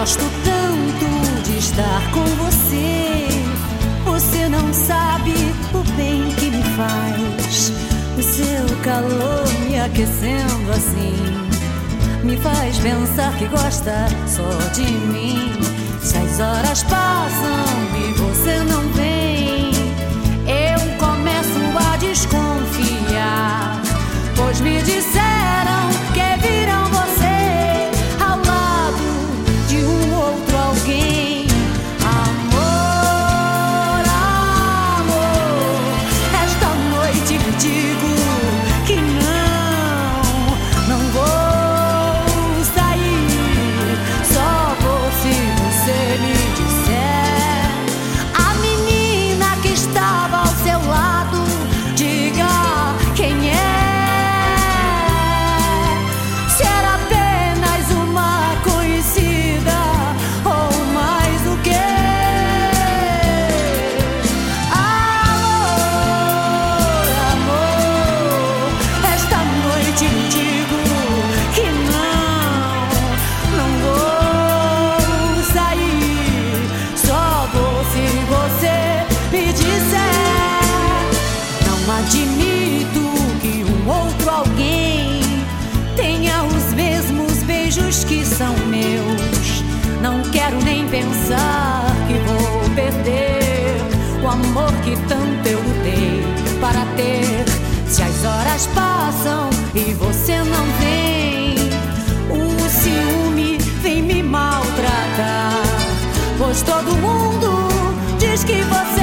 Gosto tanto de estar com você. Você não sabe o bem que me faz. O seu calor me aquecendo assim me faz pensar que gosta só de mim. Se as horas passam e você não vem, eu começo a desconfiar, pois me disseram que viram você ao lado de um outro alguém. Amor, amor, esta noite me digo que não vou sair, só vou se você me disser. A menina que estava ao seu lado, diga quem é. Se era apenas uma conhecida ou mais do que. Amor, amor, esta noite me digo que não vou sair, só vou se você me disser. Não admito que um outro alguém tenha os mesmos beijos que são meus. Não quero nem pensar que vou perder o amor que tanto eu lutei para ter. Se as horas passam e você não vem, o ciúme vem me maltratar, pois todo mundo diz que você